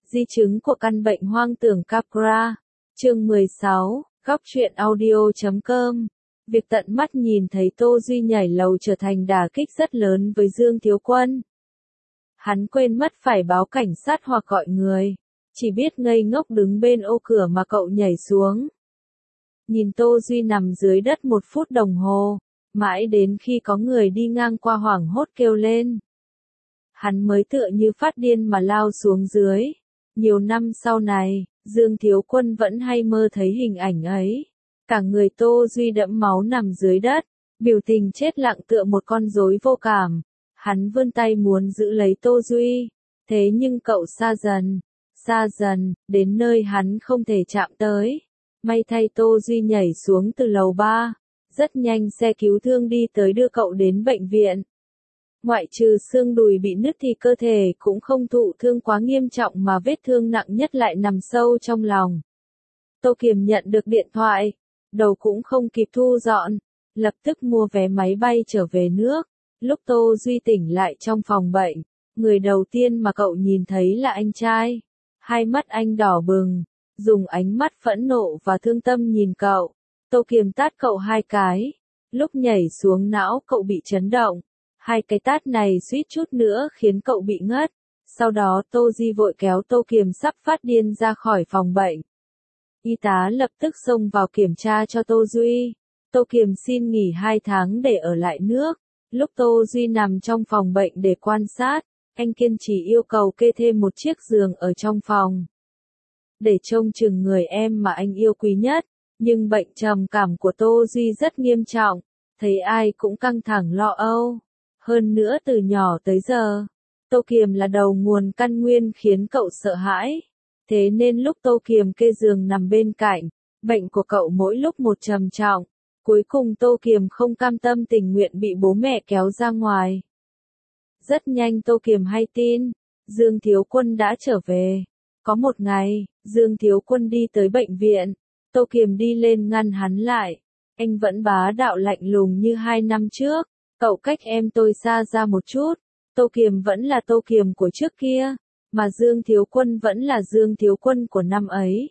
Di chứng của căn bệnh hoang tưởng Capra. Chương 16, góc truyện audio.com. Việc tận mắt nhìn thấy Tô Duy nhảy lầu trở thành đả kích rất lớn với Dương Thiếu Quân. Hắn quên mất phải báo cảnh sát hoặc gọi người, chỉ biết ngây ngốc đứng bên ô cửa mà cậu nhảy xuống. Nhìn Tô Duy nằm dưới đất 1 phút đồng hồ, mãi đến khi có người đi ngang qua hoảng hốt kêu lên. Hắn mới tựa như phát điên mà lao xuống dưới. Nhiều năm sau này, Dương Thiếu Quân vẫn hay mơ thấy hình ảnh ấy. Cả người Tô Duy đẫm máu nằm dưới đất, biểu tình chết lặng tựa một con rối vô cảm. Hắn vươn tay muốn giữ lấy Tô Duy, thế nhưng cậu xa dần, đến nơi hắn không thể chạm tới. May thay Tô Duy nhảy xuống từ lầu 3, rất nhanh xe cứu thương đi tới đưa cậu đến bệnh viện. Ngoại trừ xương đùi bị nứt thì cơ thể cũng không thụ thương quá nghiêm trọng mà vết thương nặng nhất lại nằm sâu trong lòng. Tô Kiềm nhận được điện thoại, đầu cũng không kịp thu dọn, lập tức mua vé máy bay trở về nước. Lúc Tô Duy tỉnh lại trong phòng bệnh, người đầu tiên mà cậu nhìn thấy là anh trai. Hai mắt anh đỏ bừng, dùng ánh mắt phẫn nộ và thương tâm nhìn cậu. Tô Kiềm tát cậu 2 cái, lúc nhảy xuống não cậu bị chấn động. 2 cái tát này suýt chút nữa khiến cậu bị ngất. Sau đó Tô Duy vội kéo Tô Kiềm sắp phát điên ra khỏi phòng bệnh. Y tá lập tức xông vào kiểm tra cho Tô Duy. Tô Kiềm xin nghỉ 2 tháng để ở lại nước. Lúc Tô Duy nằm trong phòng bệnh để quan sát, anh kiên trì yêu cầu kê thêm một chiếc giường ở trong phòng. Để trông chừng người em mà anh yêu quý nhất. Nhưng bệnh trầm cảm của Tô Duy rất nghiêm trọng, thấy ai cũng căng thẳng lo âu. Hơn nữa từ nhỏ tới giờ, Tô Kiềm là đầu nguồn căn nguyên khiến cậu sợ hãi. Thế nên lúc Tô Kiềm kê giường nằm bên cạnh, bệnh của cậu mỗi lúc một trầm trọng. Cuối cùng Tô Kiềm không cam tâm tình nguyện bị bố mẹ kéo ra ngoài. Rất nhanh Tô Kiềm hay tin, Dương Thiếu Quân đã trở về. Có một ngày, Dương Thiếu Quân đi tới bệnh viện, Tô Kiềm đi lên ngăn hắn lại. Anh vẫn bá đạo lạnh lùng như 2 năm trước. Cậu cách em tôi xa ra một chút. Tô Kiềm vẫn là Tô Kiềm của trước kia, mà Dương Thiếu Quân vẫn là Dương Thiếu Quân của năm ấy.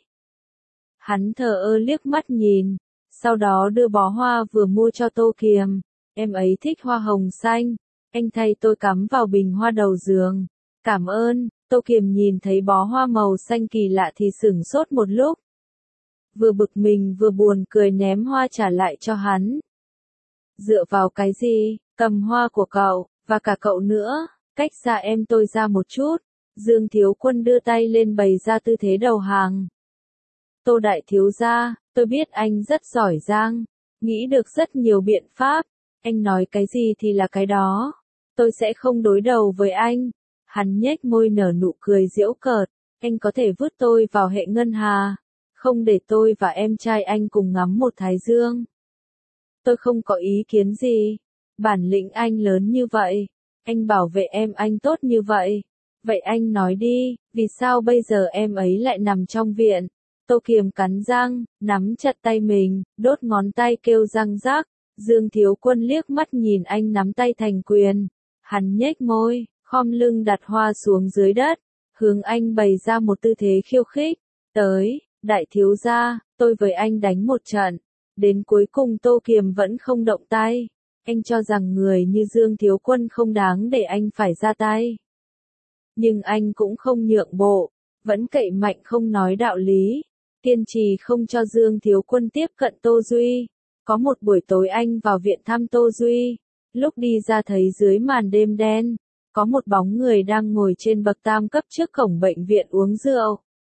Hắn thờ ơ liếc mắt nhìn, sau đó đưa bó hoa vừa mua cho Tô Kiềm. Em ấy thích hoa hồng xanh, anh thay tôi cắm vào bình hoa đầu giường. Cảm ơn. Tô Kiềm nhìn thấy bó hoa màu xanh kỳ lạ thì sửng sốt một lúc. Vừa bực mình vừa buồn cười ném hoa trả lại cho hắn. Dựa vào cái gì, cầm hoa của cậu, và cả cậu nữa, cách xa em tôi ra một chút. Dương Thiếu Quân đưa tay lên bày ra tư thế đầu hàng. Tô đại thiếu gia, tôi biết anh rất giỏi giang, nghĩ được rất nhiều biện pháp, anh nói cái gì thì là cái đó. Tôi sẽ không đối đầu với anh. Hắn nhếch môi nở nụ cười giễu cợt, anh có thể vứt tôi vào hệ ngân hà, không để tôi và em trai anh cùng ngắm một thái dương. Tôi không có ý kiến gì. Bản lĩnh anh lớn như vậy, anh bảo vệ em anh tốt như vậy. Vậy anh nói đi, vì sao bây giờ em ấy lại nằm trong viện? Tô Kiềm cắn răng, nắm chặt tay mình, đốt ngón tay kêu răng rác. Dương Thiếu Quân liếc mắt nhìn anh nắm tay thành quyền. Hắn nhếch môi, khom lưng đặt hoa xuống dưới đất, hướng anh bày ra một tư thế khiêu khích. Tới, đại thiếu gia, tôi với anh đánh một trận. Đến cuối cùng Tô Kiềm vẫn không động tay. Anh cho rằng người như Dương Thiếu Quân không đáng để anh phải ra tay. Nhưng anh cũng không nhượng bộ, vẫn cậy mạnh không nói đạo lý. Kiên trì không cho Dương Thiếu Quân tiếp cận Tô Duy. Có một buổi tối anh vào viện thăm Tô Duy. Lúc đi ra thấy dưới màn đêm đen, có một bóng người đang ngồi trên bậc tam cấp trước cổng bệnh viện uống rượu.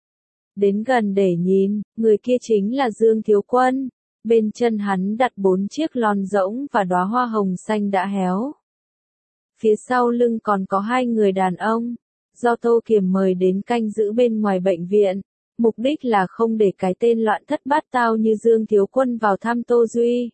Đến gần để nhìn, người kia chính là Dương Thiếu Quân. Bên chân hắn đặt 4 chiếc lon rỗng và đóa hoa hồng xanh đã héo. Phía sau lưng còn có 2 người đàn ông, do Tô Kiềm mời đến canh giữ bên ngoài bệnh viện. Mục đích là không để cái tên loạn thất bát tao như Dương Thiếu Quân vào thăm Tô Duy.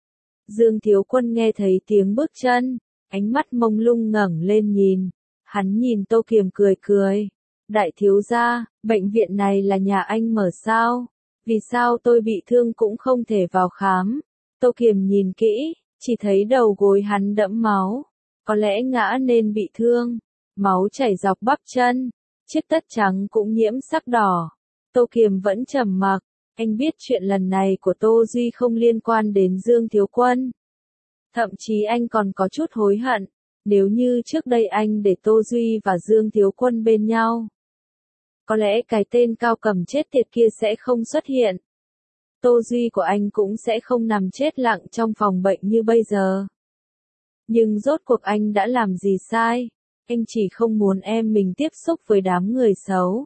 Dương Thiếu Quân nghe thấy tiếng bước chân, ánh mắt mông lung ngẩng lên nhìn. Hắn nhìn Tô Kiềm cười cười. Đại thiếu gia, bệnh viện này là nhà anh mở sao? Vì sao tôi bị thương cũng không thể vào khám? Tô Kiềm nhìn kỹ, chỉ thấy đầu gối hắn đẫm máu. Có lẽ ngã nên bị thương. Máu chảy dọc bắp chân. chiếc tất trắng cũng nhiễm sắc đỏ. Tô Kiềm vẫn trầm mặc, anh biết chuyện lần này của Tô Duy không liên quan đến Dương Thiếu Quân. Thậm chí anh còn có chút hối hận, nếu như trước đây anh để Tô Duy và Dương Thiếu Quân bên nhau. Có lẽ cái tên cao cầm chết tiệt kia sẽ không xuất hiện. Tô Duy của anh cũng sẽ không nằm chết lặng trong phòng bệnh như bây giờ. Nhưng rốt cuộc anh đã làm gì sai? Anh chỉ không muốn em mình tiếp xúc với đám người xấu.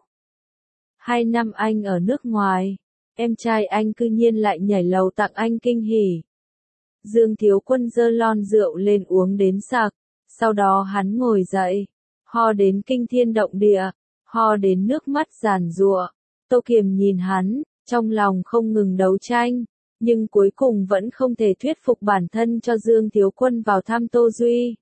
2 năm anh ở nước ngoài, em trai anh cư nhiên lại nhảy lầu tặng anh kinh hỉ. Dương Thiếu Quân giơ lon rượu lên uống đến sặc, sau đó hắn ngồi dậy, ho đến kinh thiên động địa, ho đến nước mắt giàn giụa. Tô Kiềm nhìn hắn, trong lòng không ngừng đấu tranh, nhưng cuối cùng vẫn không thể thuyết phục bản thân cho Dương Thiếu Quân vào thăm Tô Duy.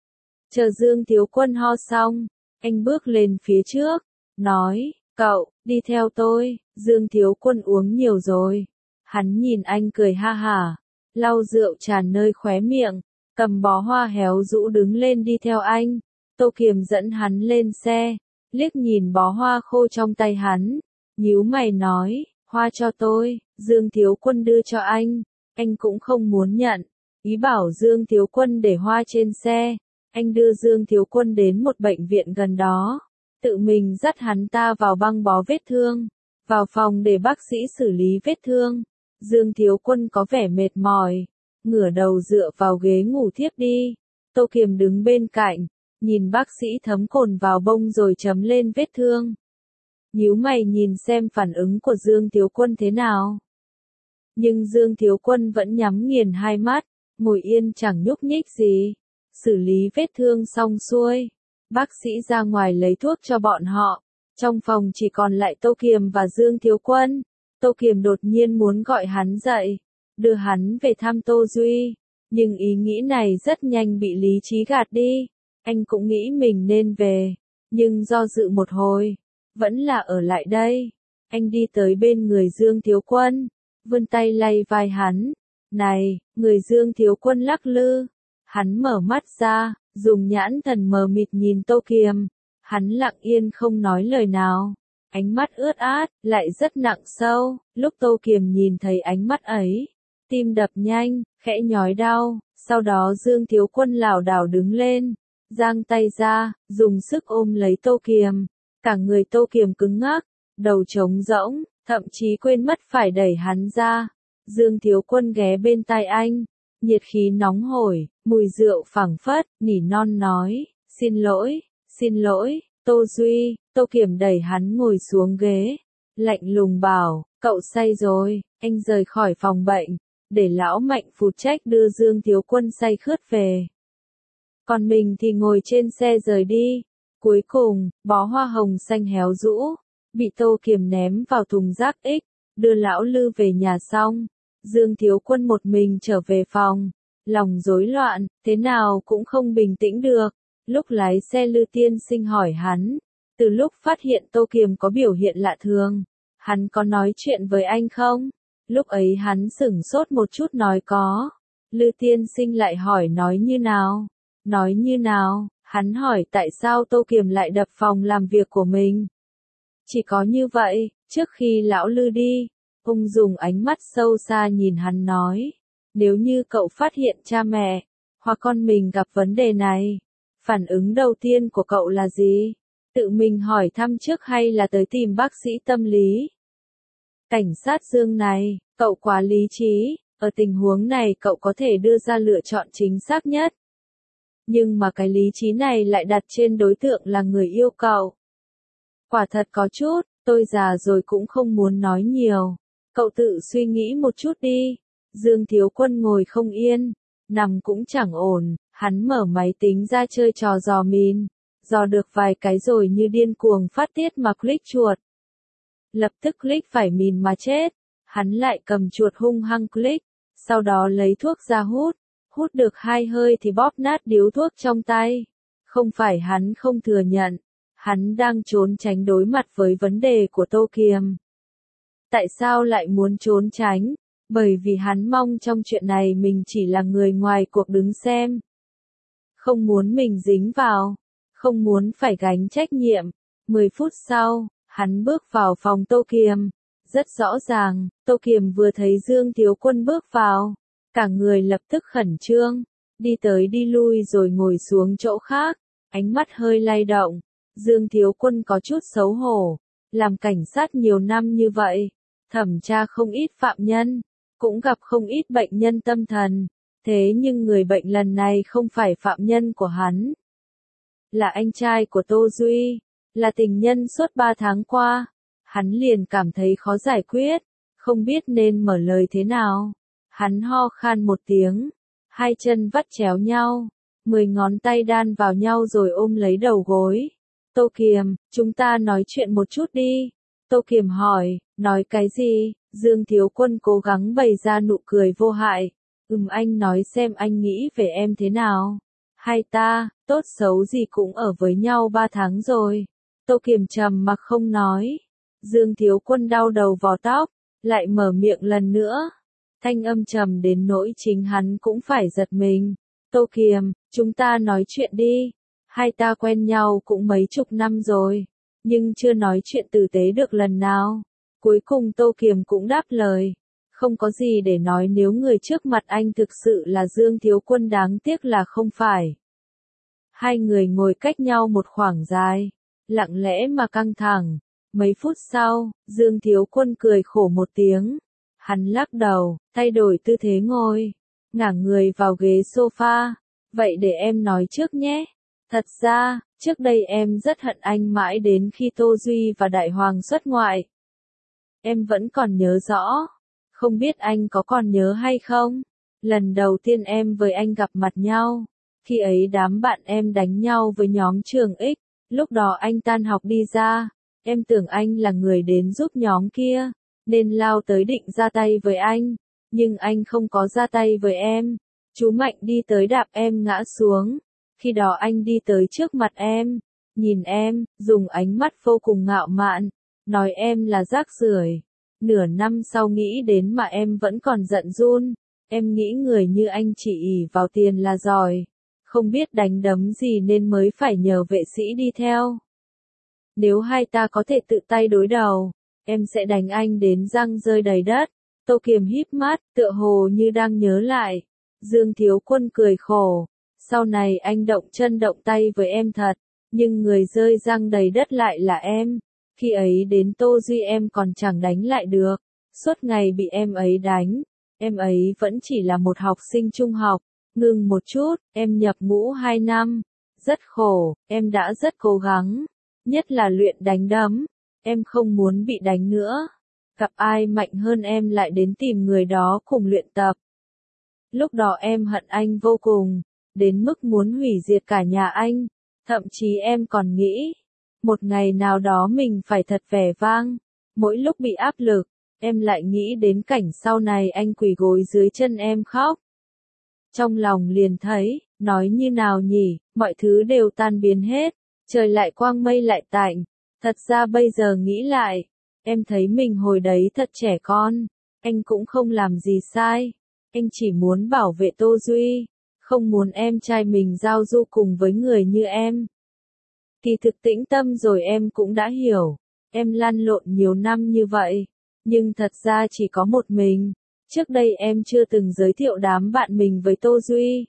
Chờ Dương Thiếu Quân ho xong, anh bước lên phía trước, nói, cậu, đi theo tôi. Dương Thiếu Quân uống nhiều rồi. Hắn nhìn anh cười ha hả, lau rượu tràn nơi khóe miệng, cầm bó hoa héo rũ đứng lên đi theo anh. Tô Kiềm dẫn hắn lên xe, liếc nhìn bó hoa khô trong tay hắn, nhíu mày nói, hoa cho tôi. Dương Thiếu Quân đưa cho anh cũng không muốn nhận, ý bảo Dương Thiếu Quân để hoa trên xe. Anh đưa Dương Thiếu Quân đến một bệnh viện gần đó, tự mình dắt hắn ta vào băng bó vết thương, vào phòng để bác sĩ xử lý vết thương. Dương Thiếu Quân có vẻ mệt mỏi, ngửa đầu dựa vào ghế ngủ thiếp đi. Tô Kiềm đứng bên cạnh, nhìn bác sĩ thấm cồn vào bông rồi chấm lên vết thương. Nhíu mày nhìn xem phản ứng của Dương Thiếu Quân thế nào. Nhưng Dương Thiếu Quân vẫn nhắm nghiền hai mắt, ngồi yên chẳng nhúc nhích gì. Xử lý vết thương xong xuôi, bác sĩ ra ngoài lấy thuốc cho bọn họ. Trong phòng chỉ còn lại Tô Kiềm và Dương Thiếu Quân. Tô Kiềm đột nhiên muốn gọi hắn dậy, đưa hắn về thăm Tô Duy. Nhưng ý nghĩ này rất nhanh bị lý trí gạt đi. Anh cũng nghĩ mình nên về, nhưng do dự một hồi, vẫn là ở lại đây. Anh đi tới bên người Dương Thiếu Quân, vươn tay lay vai hắn. Này, người Dương Thiếu Quân lắc lư. Hắn mở mắt ra, dùng nhãn thần mờ mịt nhìn Tô Kiềm. Hắn lặng yên không nói lời nào. Ánh mắt ướt át, lại rất nặng sâu. Lúc Tô Kiềm nhìn thấy ánh mắt ấy, tim đập nhanh, khẽ nhói đau. Sau đó Dương Thiếu Quân lảo đảo đứng lên, giang tay ra, dùng sức ôm lấy Tô Kiềm. Cả người Tô Kiềm cứng ngắc, đầu trống rỗng, thậm chí quên mất phải đẩy hắn ra. Dương Thiếu Quân ghé bên tai anh, nhiệt khí nóng hổi, mùi rượu phảng phất, nỉ non nói, xin lỗi, Tô Duy. Tô Kiềm đẩy hắn ngồi xuống ghế, lạnh lùng bảo, cậu say rồi. Anh rời khỏi phòng bệnh, để lão Mạnh phụ trách đưa Dương Thiếu Quân say khướt về. Còn mình thì ngồi trên xe rời đi. Cuối cùng, bó hoa hồng xanh héo rũ, bị Tô Kiềm ném vào thùng rác ích, đưa lão Lư về nhà xong. Dương Thiếu Quân một mình trở về phòng, lòng rối loạn, thế nào cũng không bình tĩnh được. Lúc lái xe Lư tiên sinh hỏi hắn, từ lúc phát hiện Tô Kiềm có biểu hiện lạ thường, hắn có nói chuyện với anh không? Lúc ấy hắn sửng sốt một chút nói có. Lư tiên sinh lại hỏi nói như nào? Nói như nào? Hắn hỏi tại sao Tô Kiềm lại đập phòng làm việc của mình. Chỉ có như vậy, trước khi lão Lư đi, ông dùng ánh mắt sâu xa nhìn hắn nói, nếu như cậu phát hiện cha mẹ, hoặc con mình gặp vấn đề này, phản ứng đầu tiên của cậu là gì? Tự mình hỏi thăm trước hay là tới tìm bác sĩ tâm lý? Cảnh sát Dương này, cậu quá lý trí, ở tình huống này cậu có thể đưa ra lựa chọn chính xác nhất. Nhưng mà cái lý trí này lại đặt trên đối tượng là người yêu cậu. Quả thật có chút, tôi già rồi cũng không muốn nói nhiều. Cậu tự suy nghĩ một chút đi. Dương Thiếu Quân ngồi không yên, nằm cũng chẳng ổn, hắn mở máy tính ra chơi trò dò mìn. Dò được vài cái rồi như điên cuồng phát tiết mà click chuột. Lập tức click phải mìn mà chết. Hắn lại cầm chuột hung hăng click, sau đó lấy thuốc ra hút. Hút được 2 hơi thì bóp nát điếu thuốc trong tay. Không phải hắn không thừa nhận, hắn đang trốn tránh đối mặt với vấn đề của Tô Kiềm. Tại sao lại muốn trốn tránh? Bởi vì hắn mong trong chuyện này mình chỉ là người ngoài cuộc đứng xem. Không muốn mình dính vào, không muốn phải gánh trách nhiệm. 10 phút sau, hắn bước vào phòng Tô Kiềm. Rất rõ ràng, Tô Kiềm vừa thấy Dương Thiếu Quân bước vào, cả người lập tức khẩn trương, đi tới đi lui rồi ngồi xuống chỗ khác, ánh mắt hơi lay động. Dương Thiếu Quân có chút xấu hổ, làm cảnh sát nhiều năm như vậy, thẩm tra không ít phạm nhân, cũng gặp không ít bệnh nhân tâm thần, thế nhưng người bệnh lần này không phải phạm nhân của hắn, là anh trai của Tô Duy, là tình nhân suốt 3 tháng qua. Hắn liền cảm thấy khó giải quyết, không biết nên mở lời thế nào. Hắn ho khan một tiếng, hai chân vắt chéo nhau, 10 ngón tay đan vào nhau rồi ôm lấy đầu gối. Tô Kiềm, chúng ta nói chuyện một chút đi. Tô Kiềm hỏi, nói cái gì? Dương Thiếu Quân cố gắng bày ra nụ cười vô hại. Anh nói xem anh nghĩ về em thế nào. Hai ta, tốt xấu gì cũng ở với nhau 3 tháng rồi. Tô Kiềm trầm mặc không nói. Dương Thiếu Quân đau đầu vò tóc, lại mở miệng lần nữa. Thanh âm trầm đến nỗi chính hắn cũng phải giật mình. Tô Kiềm, chúng ta nói chuyện đi. Hai ta quen nhau cũng mấy chục năm rồi, nhưng chưa nói chuyện tử tế được lần nào. Cuối cùng Tô Kiềm cũng đáp lời. Không có gì để nói nếu người trước mặt anh thực sự là Dương Thiếu Quân, đáng tiếc là không phải. Hai người ngồi cách nhau một khoảng dài, lặng lẽ mà căng thẳng. Mấy phút sau, Dương Thiếu Quân cười khổ một tiếng. Hắn lắc đầu, thay đổi tư thế ngồi, ngả người vào ghế sofa. Vậy để em nói trước nhé. Thật ra, trước đây em rất hận anh mãi đến khi Tô Duy và Đại Hoàng xuất ngoại. Em vẫn còn nhớ rõ. Không biết anh có còn nhớ hay không? Lần đầu tiên em với anh gặp mặt nhau. Khi ấy đám bạn em đánh nhau với nhóm Trường X. Lúc đó anh tan học đi ra. Em tưởng anh là người đến giúp nhóm kia, nên lao tới định ra tay với anh. Nhưng anh không có ra tay với em. Chú Mạnh đi tới đạp em ngã xuống. Khi đó anh đi tới trước mặt em, nhìn em, dùng ánh mắt vô cùng ngạo mạn, nói em là rác rưởi. Nửa năm sau nghĩ đến mà em vẫn còn giận run. Em nghĩ người như anh chỉ ỷ vào tiền là giỏi, không biết đánh đấm gì nên mới phải nhờ vệ sĩ đi theo. Nếu hai ta có thể tự tay đối đầu, em sẽ đánh anh đến răng rơi đầy đất. Tô Kiềm híp mắt, tựa hồ như đang nhớ lại. Dương Thiếu Quân cười khổ. Sau này anh động chân động tay với em thật, nhưng người rơi răng đầy đất lại là em. Khi ấy đến Tô Duy em còn chẳng đánh lại được, suốt ngày bị em ấy đánh. Em ấy vẫn chỉ là một học sinh trung học. Ngừng một chút, em nhập ngũ 2 năm. Rất khổ, em đã rất cố gắng. Nhất là luyện đánh đấm. Em không muốn bị đánh nữa. Gặp ai mạnh hơn em lại đến tìm người đó cùng luyện tập. Lúc đó em hận anh vô cùng, đến mức muốn hủy diệt cả nhà anh. Thậm chí em còn nghĩ, một ngày nào đó mình phải thật vẻ vang. Mỗi lúc bị áp lực, em lại nghĩ đến cảnh sau này anh quỳ gối dưới chân em khóc. Trong lòng liền thấy, nói như nào nhỉ, mọi thứ đều tan biến hết, trời lại quang mây lại tạnh. Thật ra bây giờ nghĩ lại, em thấy mình hồi đấy thật trẻ con. Anh cũng không làm gì sai, anh chỉ muốn bảo vệ Tô Duy, không muốn em trai mình giao du cùng với người như em. Kỳ thực tĩnh tâm rồi em cũng đã hiểu, em lăn lộn nhiều năm như vậy, nhưng thật ra chỉ có một mình. Trước đây em chưa từng giới thiệu đám bạn mình với Tô Duy.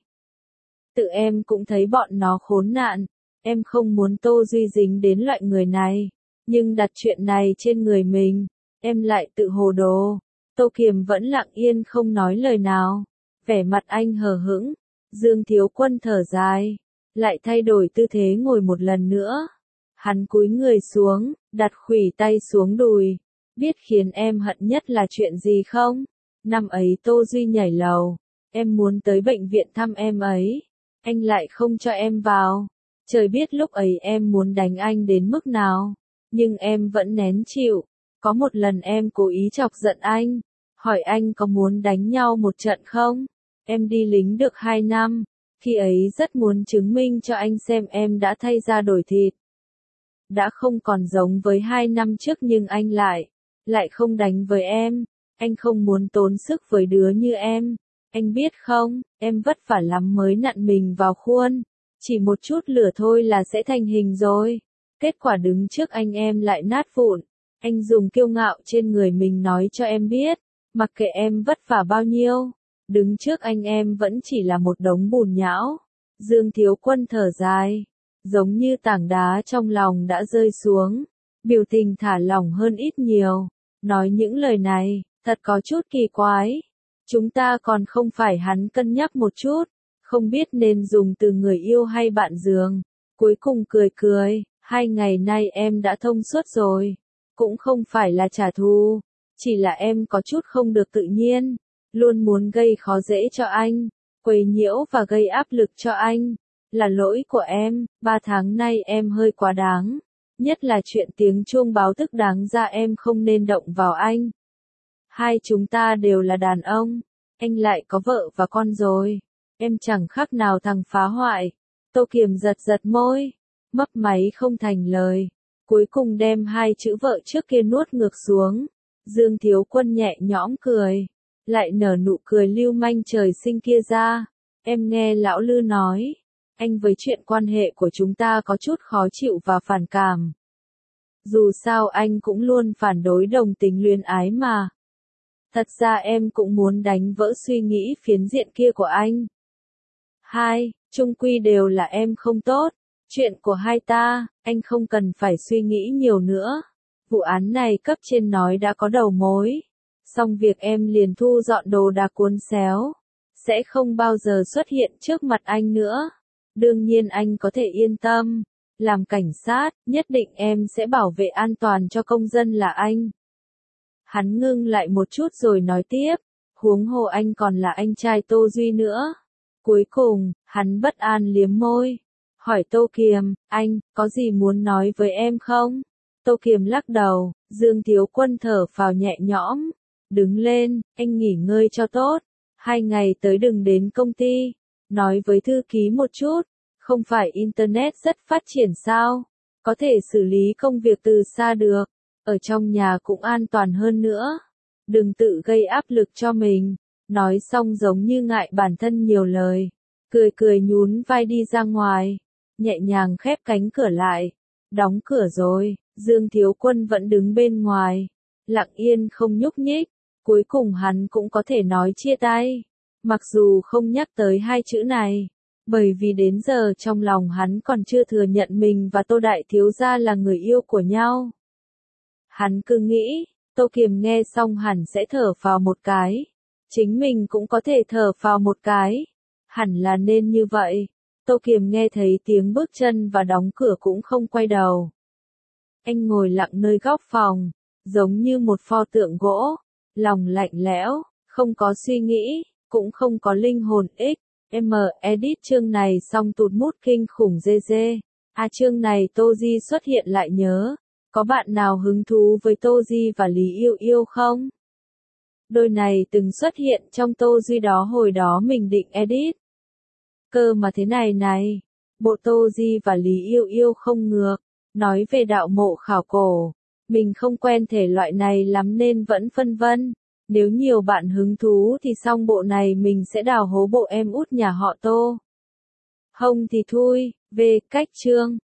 Tự em cũng thấy bọn nó khốn nạn, em không muốn Tô Duy dính đến loại người này, nhưng đặt chuyện này trên người mình, em lại tự hồ đồ. Tô Kiềm vẫn lặng yên không nói lời nào, vẻ mặt anh hờ hững. Dương Thiếu Quân thở dài, lại thay đổi tư thế ngồi một lần nữa. Hắn cúi người xuống, đặt khuỷu tay xuống đùi. Biết khiến em hận nhất là chuyện gì không? Năm ấy Tô Duy nhảy lầu, em muốn tới bệnh viện thăm em ấy, anh lại không cho em vào. Trời biết lúc ấy em muốn đánh anh đến mức nào, nhưng em vẫn nén chịu. Có một lần em cố ý chọc giận anh, hỏi anh có muốn đánh nhau một trận không? Em đi lính được 2 năm, khi ấy rất muốn chứng minh cho anh xem em đã thay da đổi thịt. Đã không còn giống với 2 năm trước nhưng anh lại không đánh với em. Anh không muốn tốn sức với đứa như em. Anh biết không, em vất vả lắm mới nặn mình vào khuôn. Chỉ một chút lửa thôi là sẽ thành hình rồi. Kết quả đứng trước anh em lại nát vụn. Anh dùng kiêu ngạo trên người mình nói cho em biết, mặc kệ em vất vả bao nhiêu, đứng trước anh em vẫn chỉ là một đống bùn nhão. Dương Thiếu Quân thở dài, giống như tảng đá trong lòng đã rơi xuống, biểu tình thả lỏng hơn ít nhiều. Nói những lời này, thật có chút kỳ quái. Chúng ta còn không phải hắn cân nhắc một chút, không biết nên dùng từ người yêu hay bạn giường. Cuối cùng cười cười, 2 ngày nay em đã thông suốt rồi. Cũng không phải là trả thù, chỉ là em có chút không được tự nhiên, luôn muốn gây khó dễ cho anh, quấy nhiễu và gây áp lực cho anh. Là lỗi của em, 3 tháng nay em hơi quá đáng. Nhất là chuyện tiếng chuông báo thức đáng ra em không nên động vào anh. Hai chúng ta đều là đàn ông, anh lại có vợ và con rồi. Em chẳng khác nào thằng phá hoại. Tô Kiềm giật giật môi, mấp máy không thành lời. Cuối cùng đem 2 chữ vợ trước kia nuốt ngược xuống. Dương Thiếu Quân nhẹ nhõm cười, lại nở nụ cười lưu manh trời sinh kia ra. Em nghe lão Lư nói, anh với chuyện quan hệ của chúng ta có chút khó chịu và phản cảm. Dù sao anh cũng luôn phản đối đồng tính luyến ái mà. Thật ra em cũng muốn đánh vỡ suy nghĩ phiến diện kia của anh. Chung quy đều là em không tốt. Chuyện của hai ta, anh không cần phải suy nghĩ nhiều nữa. Vụ án này cấp trên nói đã có đầu mối. Xong việc em liền thu dọn đồ đạc cuốn xéo. Sẽ không bao giờ xuất hiện trước mặt anh nữa. Đương nhiên anh có thể yên tâm. Làm cảnh sát, nhất định em sẽ bảo vệ an toàn cho công dân là anh. Hắn ngưng lại một chút rồi nói tiếp. Huống hồ anh còn là anh trai Tô Duy nữa. Cuối cùng, hắn bất an liếm môi. Hỏi Tô Kiềm, anh, có gì muốn nói với em không? Tô Kiềm lắc đầu, Dương Thiếu Quân thở phào nhẹ nhõm. Đứng lên, anh nghỉ ngơi cho tốt. 2 ngày tới đừng đến công ty. Nói với thư ký một chút. Không phải Internet rất phát triển sao? Có thể xử lý công việc từ xa được. Ở trong nhà cũng an toàn hơn nữa. Đừng tự gây áp lực cho mình. Nói xong giống như ngại bản thân nhiều lời. Cười cười nhún vai đi ra ngoài. Nhẹ nhàng khép cánh cửa lại. Đóng cửa rồi, Dương Thiếu Quân vẫn đứng bên ngoài. Lặng yên không nhúc nhích. Cuối cùng hắn cũng có thể nói chia tay. Mặc dù không nhắc tới 2 chữ này. Bởi vì đến giờ trong lòng hắn còn chưa thừa nhận mình và Tô Đại Thiếu Gia là người yêu của nhau. Hắn cứ nghĩ, Tô Kiềm nghe xong hẳn sẽ thở phào một cái. Chính mình cũng có thể thở phào một cái. Hẳn là nên như vậy. Tô Kiềm nghe thấy tiếng bước chân và đóng cửa cũng không quay đầu. Anh ngồi lặng nơi góc phòng, giống như một pho tượng gỗ, lòng lạnh lẽo, không có suy nghĩ, cũng không có linh hồn ích. Edit chương này xong tụt mút kinh khủng GG. Chương này Tô Di xuất hiện lại nhớ. Có bạn nào hứng thú với Tô Di và Lý Yêu Yêu không? Đôi này từng xuất hiện trong Tô Duy đó hồi đó mình định edit. Cơ mà thế này này. Bộ Tô Di và Lý Yêu Yêu không ngược. Nói về đạo mộ khảo cổ. Mình không quen thể loại này lắm nên vẫn phân vân. Nếu nhiều bạn hứng thú thì xong bộ này mình sẽ đào hố bộ em út nhà họ Tô. Không thì thui, về cách chương.